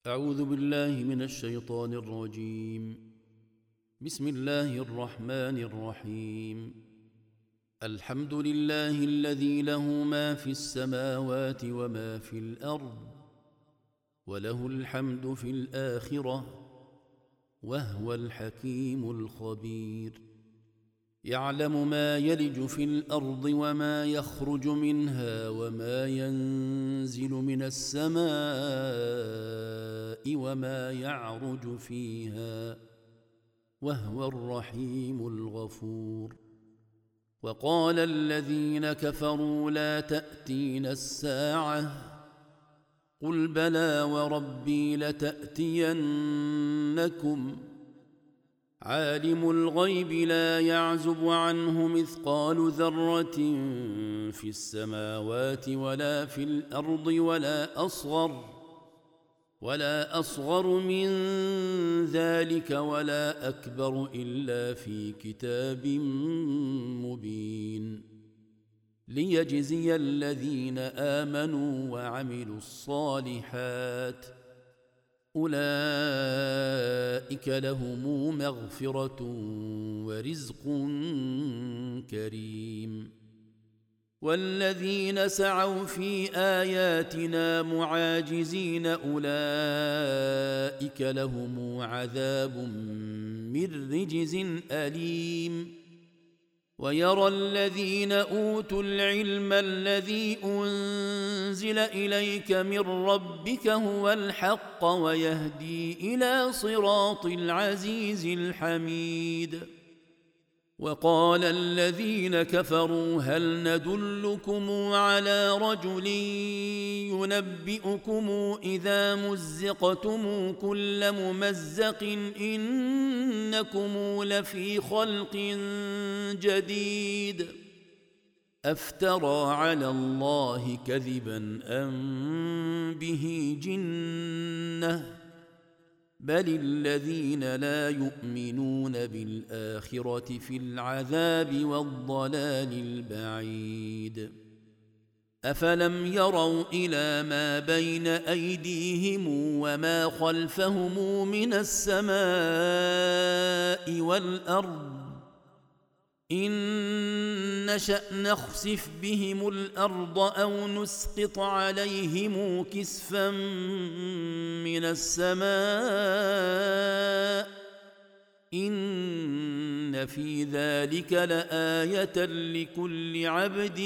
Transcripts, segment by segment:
أعوذ بالله من الشيطان الرجيم. بسم الله الرحمن الرحيم. الحمد لله الذي له ما في السماوات وما في الأرض، وله الحمد في الآخرة، وهو الحكيم الخبير. يعلم ما يلج في الأرض وما يخرج منها وما ينزل من السماء وما يعرج فيها، وهو الرحيم الغفور. وقال الذين كفروا لا تأتينا الساعة، قل بلى وربي لتأتينكم، عالم الغيب لا يعزب عنه مثقال ذرة في السماوات ولا في الأرض ولا أصغر من ذلك ولا أكبر إلا في كتاب مبين، ليجزي الذين آمنوا وعملوا الصالحات، أولئك لهم مغفرة ورزق كريم. والذين سعوا في آياتنا معاجزين أولئك لهم عذاب من رجز أليم. ويرى الذين أوتوا العلم الذي أنزل إليك من ربك هو الحق ويهدي إلى صراط العزيز الحميد. وقال الذين كفروا هل ندلكم على رجل ينبئكم إذا مزقتم كل ممزق إنكم لفي خلق جديد، أفترى على الله كذبا أم به جنة، بل الذين لا يؤمنون بالآخرة في العذاب والضلال البعيد. أفلم يروا إلى ما بين أيديهم وما خلفهم من السماء والأرض، إن نشأ نخسف بهم الأرض أو نسقط عليهم كسفا من السماء، إن في ذلك لآية لكل عبد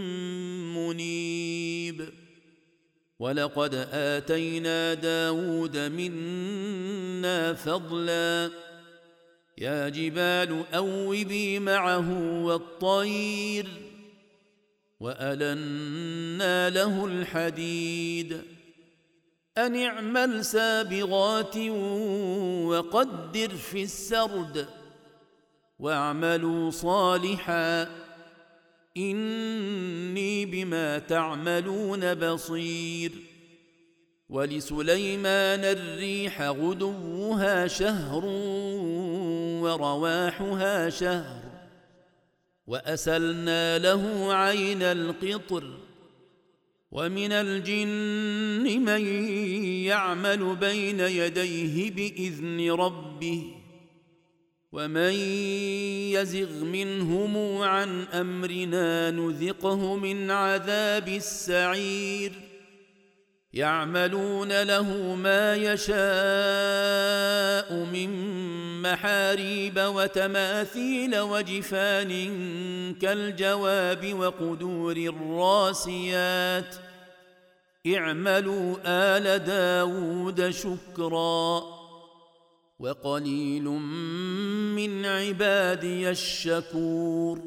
منيب. ولقد آتينا داود منا فضلا، يا جبال أوبي معه والطير، وألنا له الحديد، أن اعمل سابغات وقدر في السرد، واعملوا صالحا إني بما تعملون بصير. ولسليمان الريح غدوها شهر ورواحها شهر، وأسلنا له عين القطر. ومن الجن من يعمل بين يديه بإذن ربه، ومن يزغ منهم عن أمرنا نذقه من عذاب السعير. يعملون له ما يشاء من محاريب وتماثيل وجفان كالجواب وقدور الراسيات، اعملوا آل داود شكرا، وقليل من عبادي الشكور.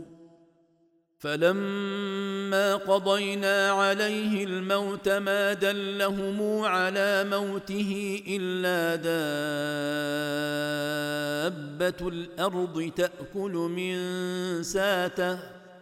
فلما قضينا عليه الموت ما دلهم على موته إلا دابة الأرض تأكل من ساته،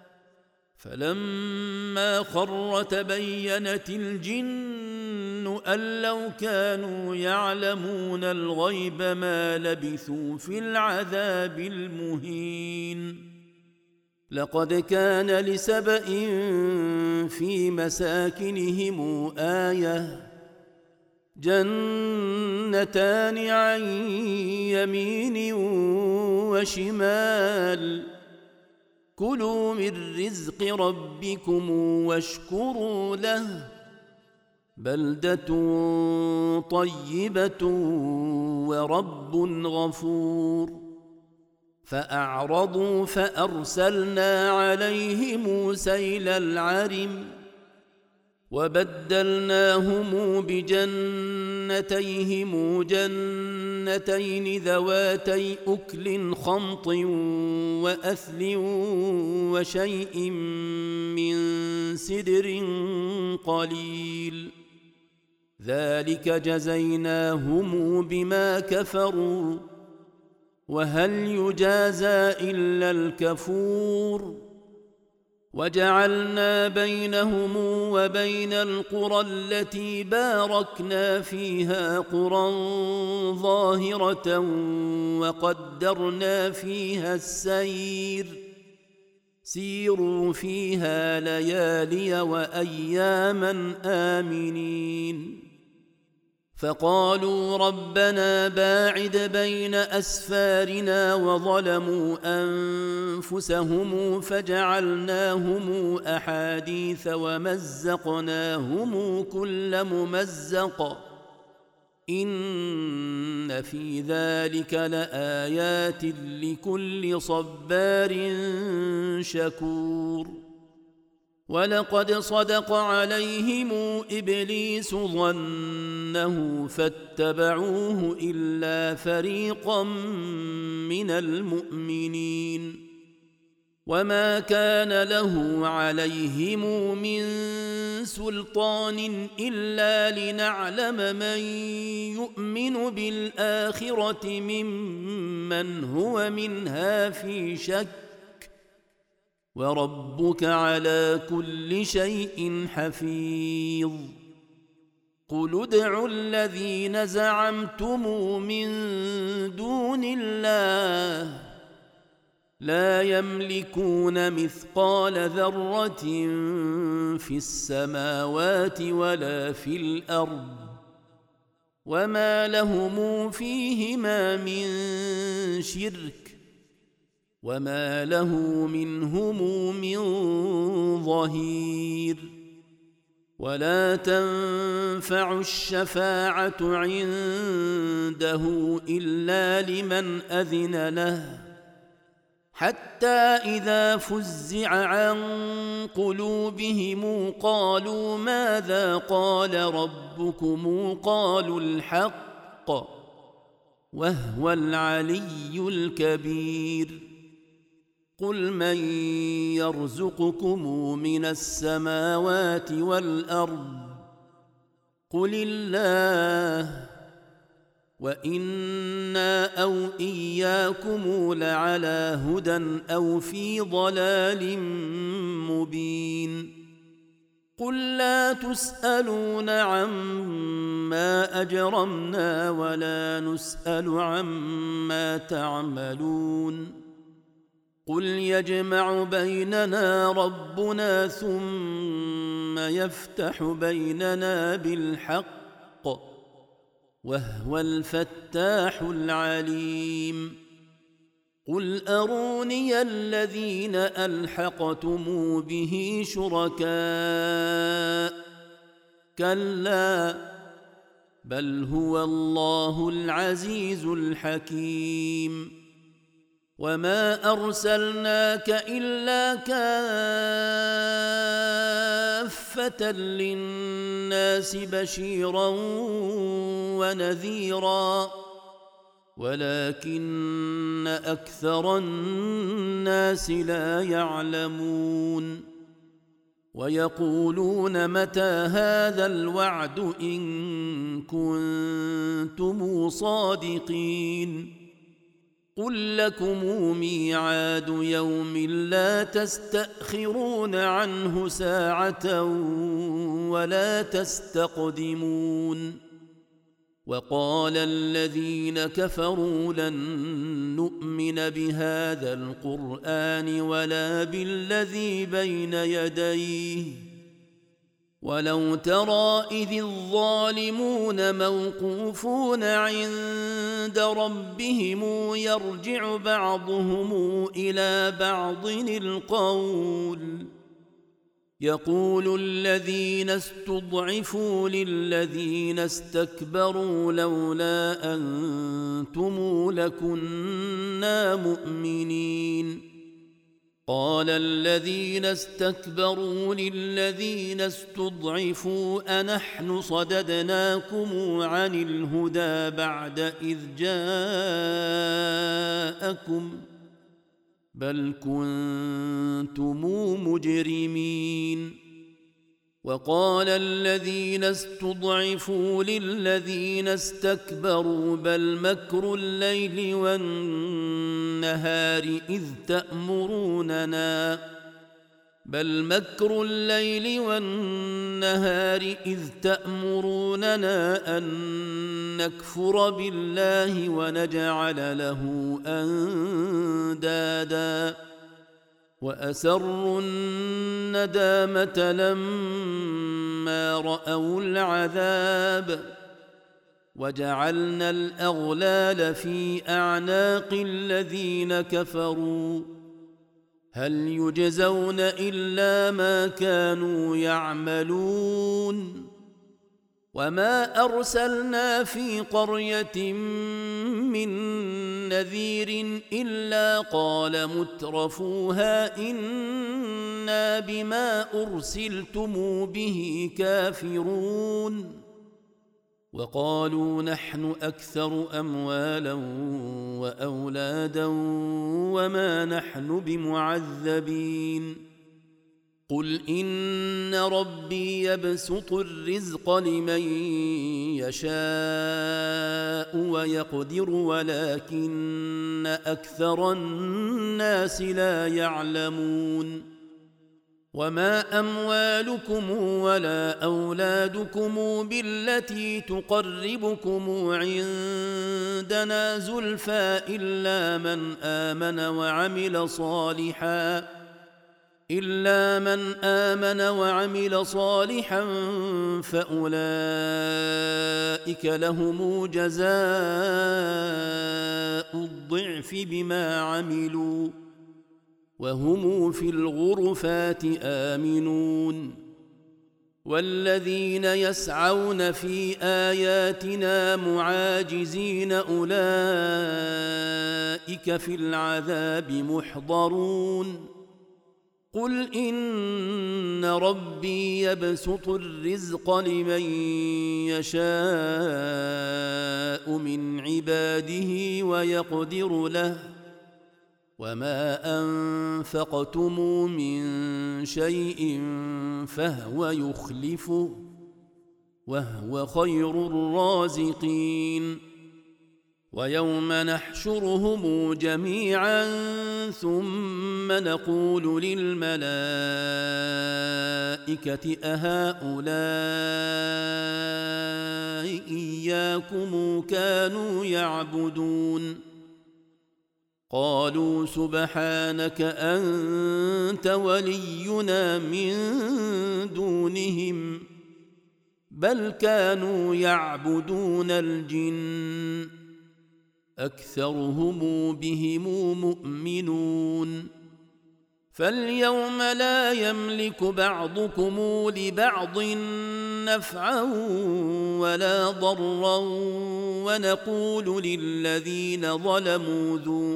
فلما خر تبينت الجن أن لو كانوا يعلمون الغيب ما لبثوا في العذاب المهين. لقد كان لسبإ في مساكنهم آية جنتان عن يمين وشمال كلوا من رزق ربكم واشكروا له بلدة طيبة ورب غفور فأعرضوا فأرسلنا عليهم سيل العرم وبدلناهم بجنتيهم جنتين ذواتي أكل خمط وأثل وشيء من سدر قليل ذلك جزيناهم بما كفروا وهل يجازى إلا الكفور وجعلنا بينهم وبين القرى التي باركنا فيها قرى ظاهرة وقدرنا فيها السير سيروا فيها ليالي وأياما آمنين فقالوا ربنا باعد بين أسفارنا وظلموا أنفسهم فجعلناهم أحاديث ومزقناهم كل ممزق إن في ذلك لآيات لكل صبار شكور ولقد صدق عليهم إبليس ظنه فاتبعوه إلا فريقا من المؤمنين وما كان له عليهم من سلطان إلا لنعلم من يؤمن بالآخرة ممن هو منها في شك وربك على كل شيء حفيظ قل ادعوا الذين زعمتم من دون الله لا يملكون مثقال ذرة في السماوات ولا في الأرض وما لهم فيهما من شرك وما له منهم من ظهير ولا تنفع الشفاعة عنده إلا لمن أذن له حتى إذا فزع عن قلوبهم قالوا ماذا قال ربكم قالوا الحق وهو العلي الكبير قل من يرزقكم من السماوات والأرض قل الله وإنا أو إياكم لعلى هدى أو في ضلال مبين قل لا تسألون عما أجرمنا ولا نسأل عما تعملون قل يجمع بيننا ربنا ثم يفتح بيننا بالحق وهو الفتاح العليم قل أروني الذين ألحقتم به شركاء كلا بل هو الله العزيز الحكيم وما أرسلناك إلا كافة للناس بشيرا ونذيرا ولكن أكثر الناس لا يعلمون ويقولون متى هذا الوعد إن كنتم صادقين قل لكم ميعاد يوم لا تستأخرون عنه ساعة ولا تستقدمون وقال الذين كفروا لن نؤمن بهذا القرآن ولا بالذي بين يديه ولو ترى إذ الظالمون موقوفون عند ربهم يرجع بعضهم إلى بعض القول يقول الذين استضعفوا للذين استكبروا لولا أنتم لكنا مؤمنين قال الذين استكبروا للذين استضعفوا أنحن صددناكم عن الهدى بعد إذ جاءكم بل كنتم مجرمين وقال الذين استضعفوا للذين استكبروا بل مكر الليل والنهار إذ تأمروننا أن نكفر بالله ونجعل له أندادا وأسروا الندامة لما رأوا العذاب وجعلنا الأغلال في أعناق الذين كفروا هل يجزون إلا ما كانوا يعملون وما أرسلنا في قرية من نذير إلا قال مترفوها إنا بما أرسلتم به كافرون وقالوا نحن أكثر أموالا وأولادا وما نحن بمعذبين قل إن ربي يبسط الرزق لمن يشاء ويقدر ولكن أكثر الناس لا يعلمون وما أموالكم ولا أولادكم بالتي تقربكم عندنا زلفى إلا من آمن وعمل صالحا فأولئك لهم جزاء الضعف بما عملوا وهم في الغرفات آمنون والذين يسعون في آياتنا معاجزين أولئك في العذاب محضرون قل إن ربي يبسط الرزق لمن يشاء من عباده ويقدر له وما أنفقتم من شيء فهو يخلفه وهو خير الرازقين ويوم نحشرهم جميعا ثم نقول للملائكة أهؤلاء إياكم كانوا يعبدون قالوا سبحانك أنت ولينا من دونهم بل كانوا يعبدون الجن أكثرهم بهم مؤمنون فاليوم لا يملك بعضكم لبعض نفعا ولا ضرا ونقول للذين ظلموا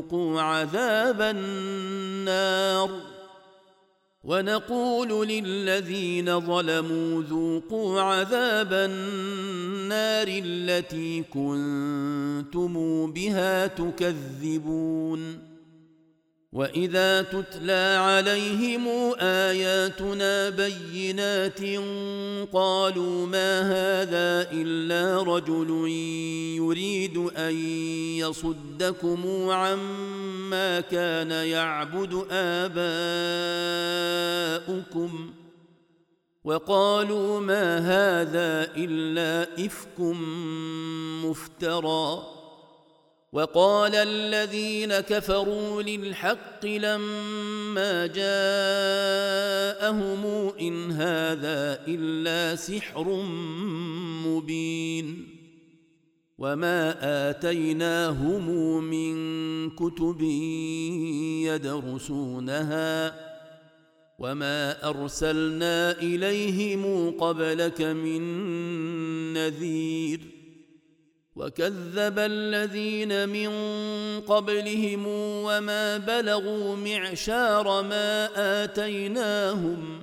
ذوقوا عذاب النار التي كنتم بها تكذبون وإذا تتلى عليهم آياتنا بينات قالوا ما هذا إلا رجل يريد أن يصدكم عما كان يعبد آباؤكم وقالوا ما هذا إلا إفك مفترى وقال الذين كفروا للحق لما جاءهم إن هذا إلا سحر مبين وما آتيناهم من كتب يدرسونها وما أرسلنا إليهم قبلك من نذير وكذب الذين من قبلهم وما بلغوا معشار ما آتيناهم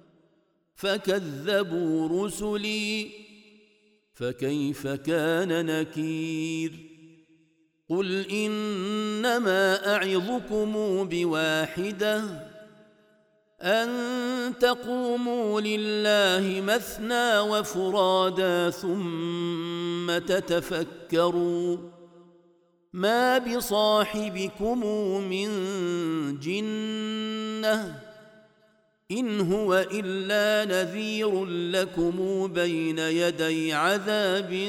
فكذبوا رسلي فكيف كان نكير قل إنما أعظكم بواحدة أن تقوموا لله مثنى وفرادا ثم تتفكروا ما بصاحبكم من جنة إن هو إلا نذير لكم بين يدي عذاب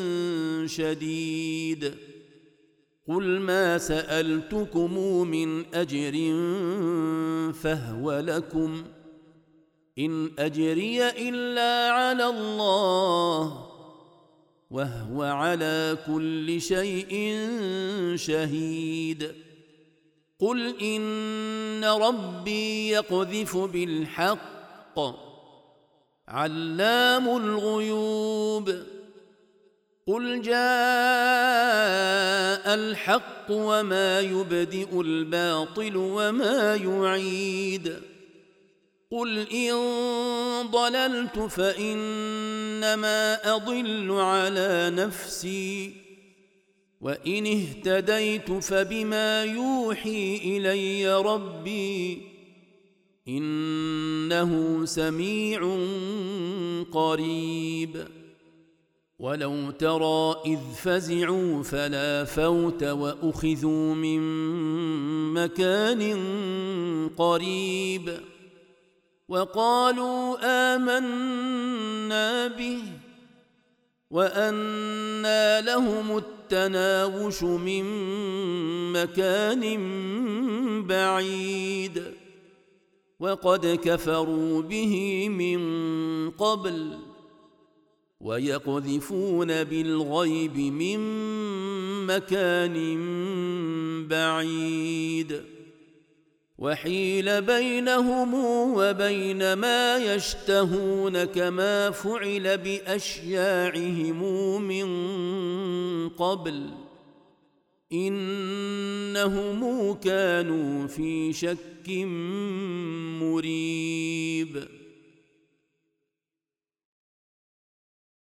شديد قل ما سألتكم من أجر فهو لكم إن أجري إلا على الله وهو على كل شيء شهيد قل إن ربي يقذف بالحق علام الغيوب قل جاء الحق وما يبدئ الباطل وما يعيد قل إن ضللت فإنما أضل على نفسي وإن اهتديت فبما يوحي إلي ربي إنه سميع قريب ولو ترى إذ فزعوا فلا فوت وأخذوا من مكان قريب وقالوا آمنا به وأنى لهم التناوش من مكان بعيد وقد كفروا به من قبل ويقذفون بالغيب من مكان بعيد وحيل بينهم وبين ما يشتهون كما فعل بأشياعهم من قبل إنهم كانوا في شك مريب